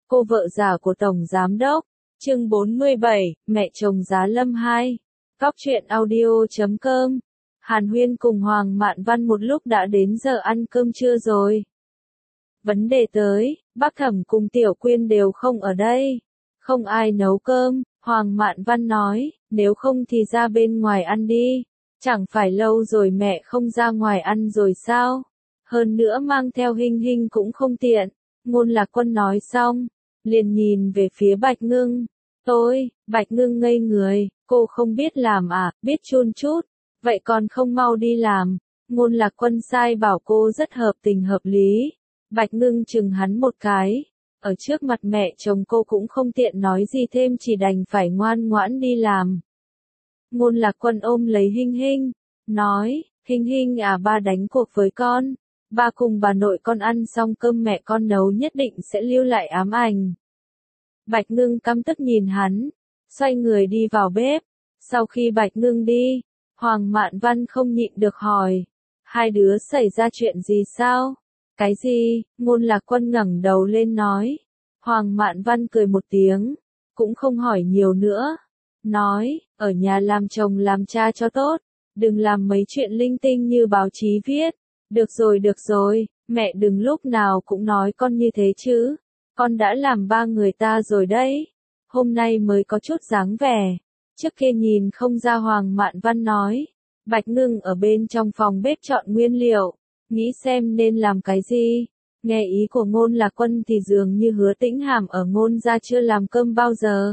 cô vợ già của Tổng Giám Đốc. Chương 47, Mẹ chồng Giá Lâm 2. Góc truyện audio.com. Hàn Huyên cùng Hoàng Mạn Văn một lúc đã đến giờ ăn cơm trưa rồi. Vấn đề tới, bác Thẩm cùng Tiểu Quyên đều không ở đây. Không ai nấu cơm, Hoàng Mạn Văn nói, nếu không thì ra bên ngoài ăn đi. Chẳng phải lâu rồi mẹ không ra ngoài ăn rồi sao? Hơn nữa mang theo Hinh Hinh cũng không tiện. Ngôn Lạc Quân nói xong, liền nhìn về phía Bạch Ngưng. Bạch Ngưng ngây người, cô không biết làm à, biết chun chút. Vậy còn không mau đi làm. Ngôn Lạc Quân sai bảo cô rất hợp tình hợp lý. Bạch Ngưng chừng hắn một cái. Ở trước mặt mẹ chồng cô cũng không tiện nói gì thêm, chỉ đành phải ngoan ngoãn đi làm. Ngôn Lạc Quân ôm lấy Hinh Hinh, nói, Hinh Hinh à, ba đánh cuộc với con. Ba cùng bà nội con ăn xong cơm mẹ con nấu nhất định sẽ lưu lại ám ảnh. Bạch Ngưng căm tức nhìn hắn, xoay người đi vào bếp. Sau khi Bạch Ngưng đi, Hoàng Mạn Văn không nhịn được hỏi, hai đứa xảy ra chuyện gì sao? Cái gì? Ngôn Lạc Quân ngẩng đầu lên nói. Hoàng Mạn Văn cười một tiếng, cũng không hỏi nhiều nữa. Nói, ở nhà làm chồng làm cha cho tốt, đừng làm mấy chuyện linh tinh như báo chí viết. Được rồi, mẹ đừng lúc nào cũng nói con như thế chứ. Con đã làm ba người ta rồi đấy. Hôm nay mới có chút dáng vẻ. Trước kia nhìn không ra. Hoàng Mạn Văn nói. Bạch Ngưng ở bên trong phòng bếp chọn nguyên liệu, nghĩ xem nên làm cái gì. Nghe ý của Ngôn Lạc Quân thì dường như Hứa Tĩnh Hàm ở Ngôn gia chưa làm cơm bao giờ.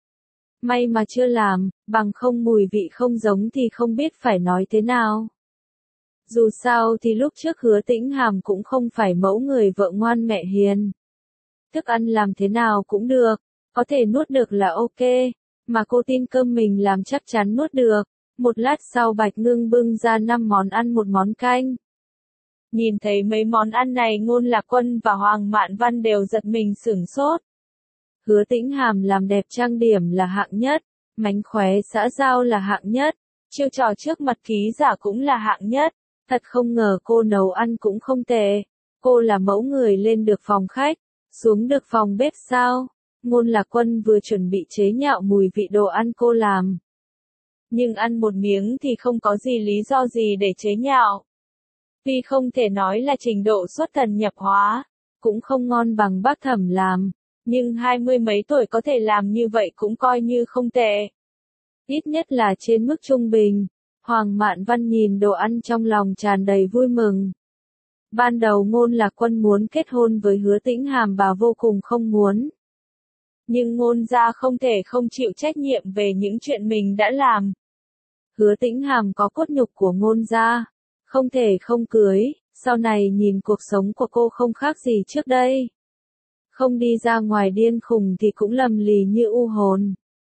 May mà chưa làm, bằng không mùi vị không giống thì không biết phải nói thế nào. Dù sao thì lúc trước Hứa Tĩnh Hàm cũng không phải mẫu người vợ ngoan mẹ hiền. Thức ăn làm thế nào cũng được, có thể nuốt được là ok, mà cô tin cơm mình làm chắc chắn nuốt được. Một lát sau Bạch Ngưng bưng ra 5 món ăn một món canh. Nhìn thấy mấy món ăn này, Ngôn Lạc Quân và Hoàng Mạn Văn đều giật mình sửng sốt. Hứa Tĩnh Hàm làm đẹp trang điểm là hạng nhất, mánh khóe xã giao là hạng nhất, chiêu trò trước mặt ký giả cũng là hạng nhất. Thật không ngờ cô nấu ăn cũng không tệ. Cô là mẫu người lên được phòng khách, xuống được phòng bếp sao? Ngôn Lạc Quân vừa chuẩn bị chế nhạo mùi vị đồ ăn cô làm. Nhưng ăn một miếng thì không có gì lý do gì để chế nhạo. Tuy không thể nói là trình độ xuất thần nhập hóa, cũng không ngon bằng bác Thẩm làm, nhưng 20 mấy tuổi có thể làm như vậy cũng coi như không tệ. Ít nhất là trên mức trung bình. Hoàng Mạn Văn nhìn đồ ăn trong lòng tràn đầy vui mừng. Ban đầu Ngôn Lạc Quân muốn kết hôn với Hứa Tĩnh Hàm, bà vô cùng không muốn. Nhưng Ngôn gia không thể không chịu trách nhiệm về những chuyện mình đã làm. Hứa Tĩnh Hàm có cốt nhục của Ngôn gia, không thể không cưới. Sau này nhìn cuộc sống của cô không khác gì trước đây. Không đi ra ngoài điên khùng thì cũng lầm lì như u hồn.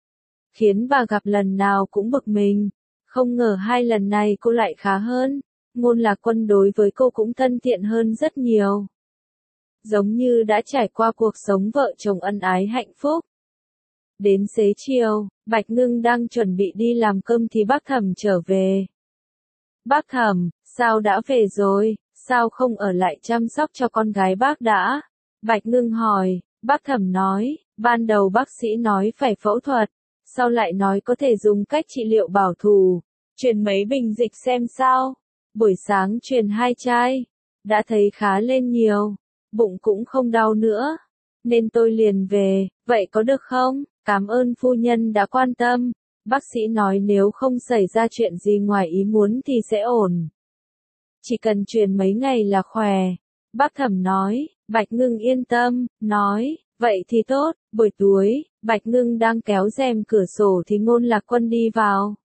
Khiến bà gặp lần nào cũng bực mình. Không ngờ hai lần này cô lại khá hơn. Ngôn Lạc Quân đối với cô cũng thân thiện hơn rất nhiều. Giống như đã trải qua cuộc sống vợ chồng ân ái hạnh phúc. Đến xế chiều, Bạch Ngưng đang chuẩn bị đi làm cơm thì bác Thẩm trở về. Bác Thẩm, sao đã về rồi, sao không ở lại chăm sóc cho con gái bác đã? Bạch Ngưng hỏi. Bác Thẩm nói, ban đầu bác sĩ nói phải phẫu thuật, sau lại nói có thể dùng cách trị liệu bảo thủ, truyền mấy bình dịch xem sao. Buổi sáng truyền 2 chai, đã thấy khá lên nhiều, bụng cũng không đau nữa, nên tôi liền về. Vậy có được không? Cảm ơn phu nhân đã quan tâm. Bác sĩ nói nếu không xảy ra chuyện gì ngoài ý muốn thì sẽ ổn. Chỉ cần truyền mấy ngày là khỏe. Bác Thẩm nói. Bạch Ngưng yên tâm, nói, vậy thì tốt. Buổi tối, Bạch Ngưng đang kéo rèm cửa sổ thì Ngôn Lạc Quân đi vào.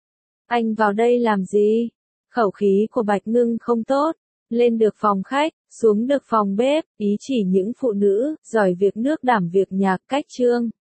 Anh vào đây làm gì? Khẩu khí của Bạch Ngưng không tốt. Lên được phòng khách, xuống được phòng bếp, ý chỉ những phụ nữ giỏi việc nước đảm việc nhạc cách trương.